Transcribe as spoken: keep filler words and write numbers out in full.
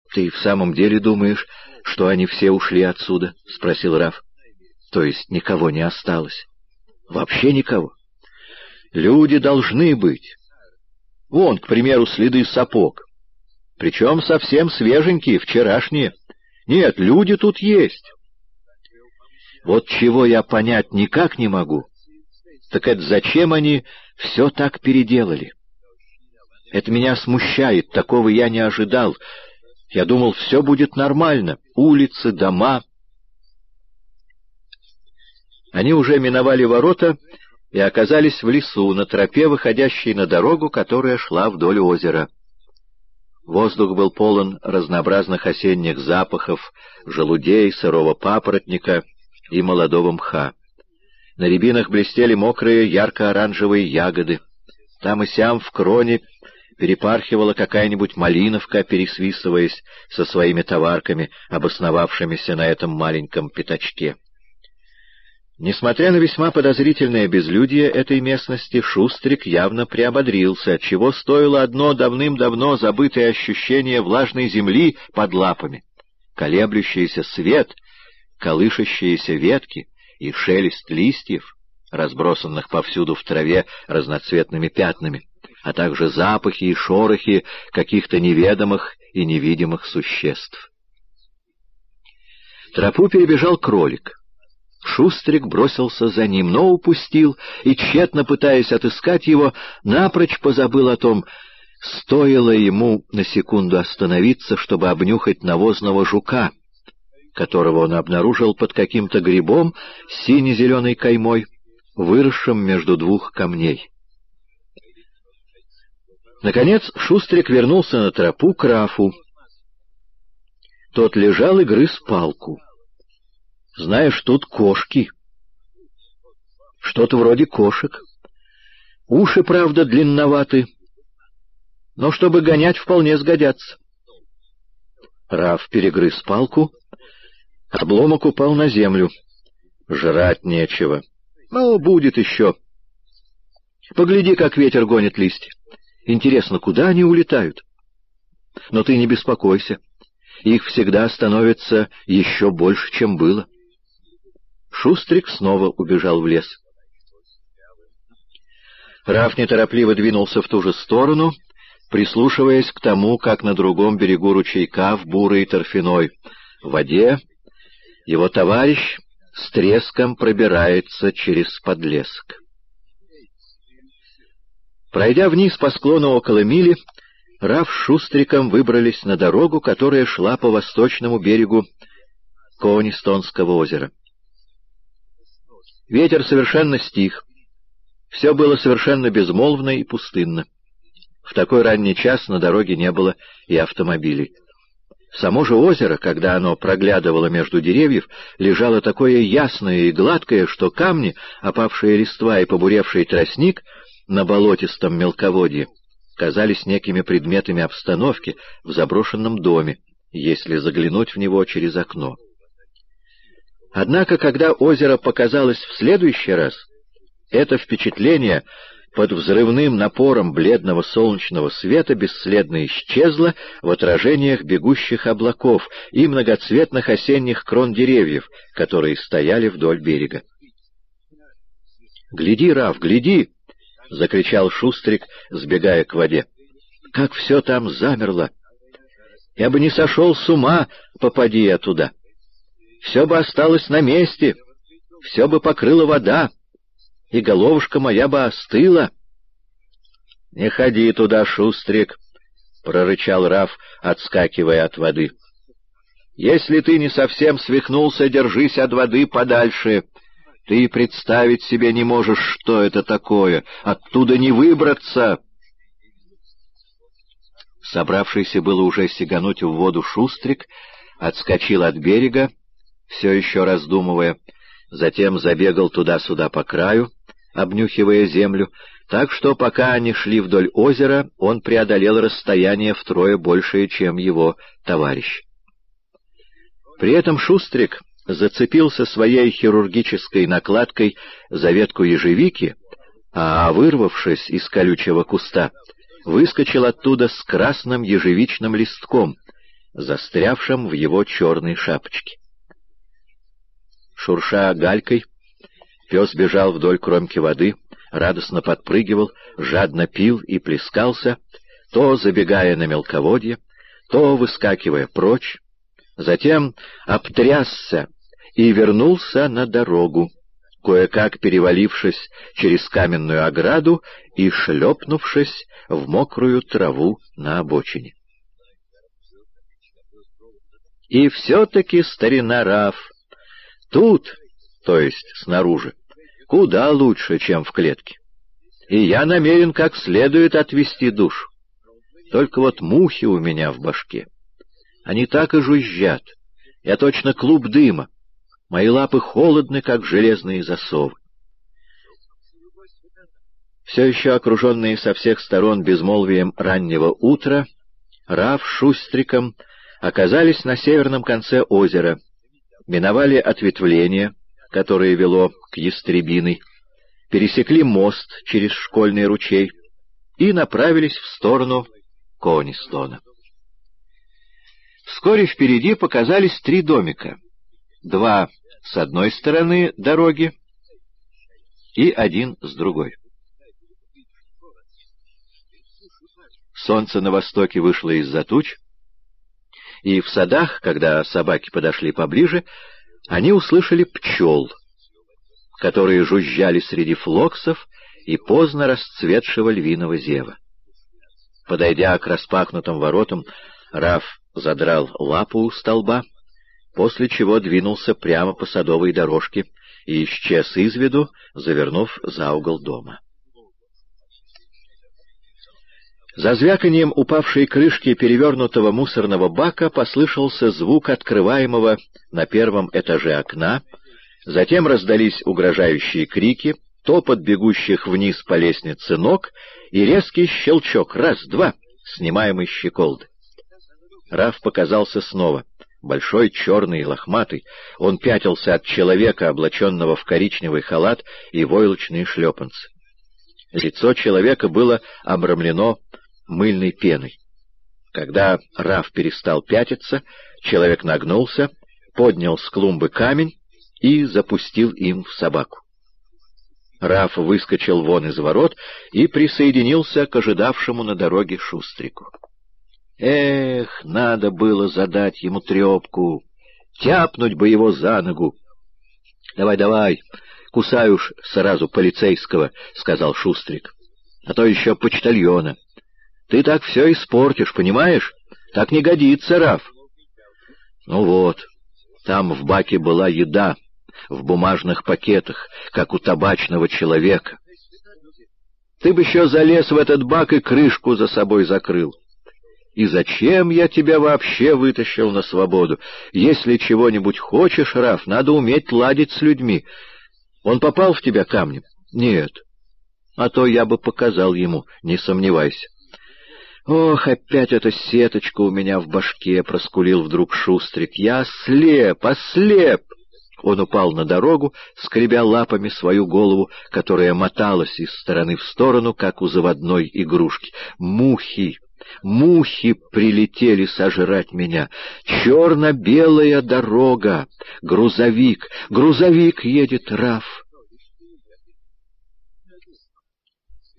— Ты в самом деле думаешь, что они все ушли отсюда? — спросил Раф. — То есть никого не осталось? — Вообще никого. Люди должны быть. Вон, к примеру, следы сапог. Причем совсем свеженькие, вчерашние. Нет, люди тут есть. Вот чего я понять никак не могу, так это зачем они все так переделали? Это меня смущает, такого я не ожидал. Я думал, все будет нормально. Улицы, дома. Они уже миновали ворота и оказались в лесу, на тропе, выходящей на дорогу, которая шла вдоль озера. Воздух был полон разнообразных осенних запахов, желудей, сырого папоротника и молодого мха. На рябинах блестели мокрые ярко-оранжевые ягоды. Там и сям в кроне перепархивала какая-нибудь малиновка, пересвистываясь со своими товарками, обосновавшимися на этом маленьком пятачке. Несмотря на весьма подозрительное безлюдие этой местности, Шустрик явно приободрился, чего стоило одно давным-давно забытое ощущение влажной земли под лапами, колеблющийся свет, колышащиеся ветки и шелест листьев, разбросанных повсюду в траве разноцветными пятнами, а также запахи и шорохи каких-то неведомых и невидимых существ. Тропу перебежал кролик. Шустрик бросился за ним, но упустил, и, тщетно пытаясь отыскать его, напрочь позабыл о том, стоило ему на секунду остановиться, чтобы обнюхать навозного жука, которого он обнаружил под каким-то грибом с сине-зеленой каймой, выросшим между двух камней. Наконец Шустрик вернулся на тропу к Рафу. Тот лежал и грыз палку. «Знаешь, тут кошки. Что-то вроде кошек. Уши, правда, длинноваты, но чтобы гонять, вполне сгодятся». Раф перегрыз палку, обломок упал на землю. «Жрать нечего. Ну, будет еще. Погляди, как ветер гонит листья. Интересно, куда они улетают? Но ты не беспокойся. Их всегда становится еще больше, чем было». Шустрик снова убежал в лес. Раф неторопливо двинулся в ту же сторону, прислушиваясь к тому, как на другом берегу ручейка, в бурой торфяной воде, его товарищ с треском пробирается через подлесок. Пройдя вниз по склону около мили, Раф с Шустриком выбрались на дорогу, которая шла по восточному берегу Коонистонского озера. Ветер совершенно стих. Все было совершенно безмолвно и пустынно. В такой ранний час на дороге не было и автомобилей. Само же озеро, когда оно проглядывало между деревьев, лежало такое ясное и гладкое, что камни, опавшие листва и побуревший тростник на болотистом мелководье казались некими предметами обстановки в заброшенном доме, если заглянуть в него через окно. Однако, когда озеро показалось в следующий раз, это впечатление под взрывным напором бледного солнечного света бесследно исчезло в отражениях бегущих облаков и многоцветных осенних крон деревьев, которые стояли вдоль берега. «Гляди, Раф, гляди!» — закричал Шустрик, сбегая к воде. «Как все там замерло! Я бы не сошел с ума, попади я туда! Все бы осталось на месте, все бы покрыла вода, и головушка моя бы остыла!» «Не ходи туда, Шустрик!» — прорычал Раф, отскакивая от воды. «Если ты не совсем свихнулся, держись от воды подальше. Ты представить себе не можешь, что это такое. Оттуда не выбраться!» Собравшийся было уже сигануть в воду Шустрик отскочил от берега, все еще раздумывая, затем забегал туда-сюда по краю, обнюхивая землю, так что, пока они шли вдоль озера, он преодолел расстояние втрое большее, чем его товарищ. При этом Шустрик зацепился своей хирургической накладкой за ветку ежевики, а, вырвавшись из колючего куста, выскочил оттуда с красным ежевичным листком застрявшем в его черной шапочке. Шурша галькой, пес бежал вдоль кромки воды, радостно подпрыгивал, жадно пил и плескался, то забегая на мелководье, то выскакивая прочь, затем обтрясся и вернулся на дорогу, кое-как перевалившись через каменную ограду и шлепнувшись в мокрую траву на обочине. И все-таки старина Раф тут, то есть снаружи, куда лучше, чем в клетке. И я намерен как следует отвести душу. Только вот мухи у меня в башке. Они так и жужжат. Я точно клуб дыма. Мои лапы холодны, как железные засовы. Все еще окруженные со всех сторон безмолвием раннего утра, Раф с Шустриком оказались на северном конце озера, миновали ответвление, которое вело к Ястребиной, пересекли мост через школьный ручей и направились в сторону Конистона. Вскоре впереди показались три домика, два с одной стороны дороги и один с другой. Солнце на востоке вышло из-за туч, и в садах, когда собаки подошли поближе, они услышали пчел, которые жужжали среди флоксов и поздно расцветшего львиного зева. Подойдя к распахнутым воротам, Раф задрал лапу у столба, после чего двинулся прямо по садовой дорожке и исчез из виду, завернув за угол дома. За звяканием упавшей крышки перевернутого мусорного бака послышался звук открываемого на первом этаже окна, затем раздались угрожающие крики, топот бегущих вниз по лестнице ног и резкий щелчок «раз-два» снимаемой щеколды. Раф показался снова. Большой, черный и лохматый, он пятился от человека, облаченного в коричневый халат и войлочные шлепанцы. Лицо человека было обрамлено мыльной пеной. Когда Раф перестал пятиться, человек нагнулся, поднял с клумбы камень и запустил им в собаку. Раф выскочил вон из ворот и присоединился к ожидавшему на дороге Шустрику. Эх, надо было задать ему трепку, тяпнуть бы его за ногу. — Давай, давай, кусай уж сразу полицейского, — сказал Шустрик, — а то еще почтальона. Ты так все испортишь, понимаешь? Так не годится, Раф. Ну вот, там в баке была еда, в бумажных пакетах, как у табачного человека. Ты бы еще залез в этот бак и крышку за собой закрыл. И зачем я тебя вообще вытащил на свободу? Если чего-нибудь хочешь, Раф, надо уметь ладить с людьми. Он попал в тебя камнем? Нет. А то я бы показал ему, не сомневайся. Ох, опять эта сеточка у меня в башке, — проскулил вдруг Шустрик. Я ослеп, ослеп! Он упал на дорогу, скребя лапами свою голову, которая моталась из стороны в сторону, как у заводной игрушки. Мухи! Мухи прилетели сожрать меня. Черно-белая дорога. Грузовик. Грузовик едет, Раф.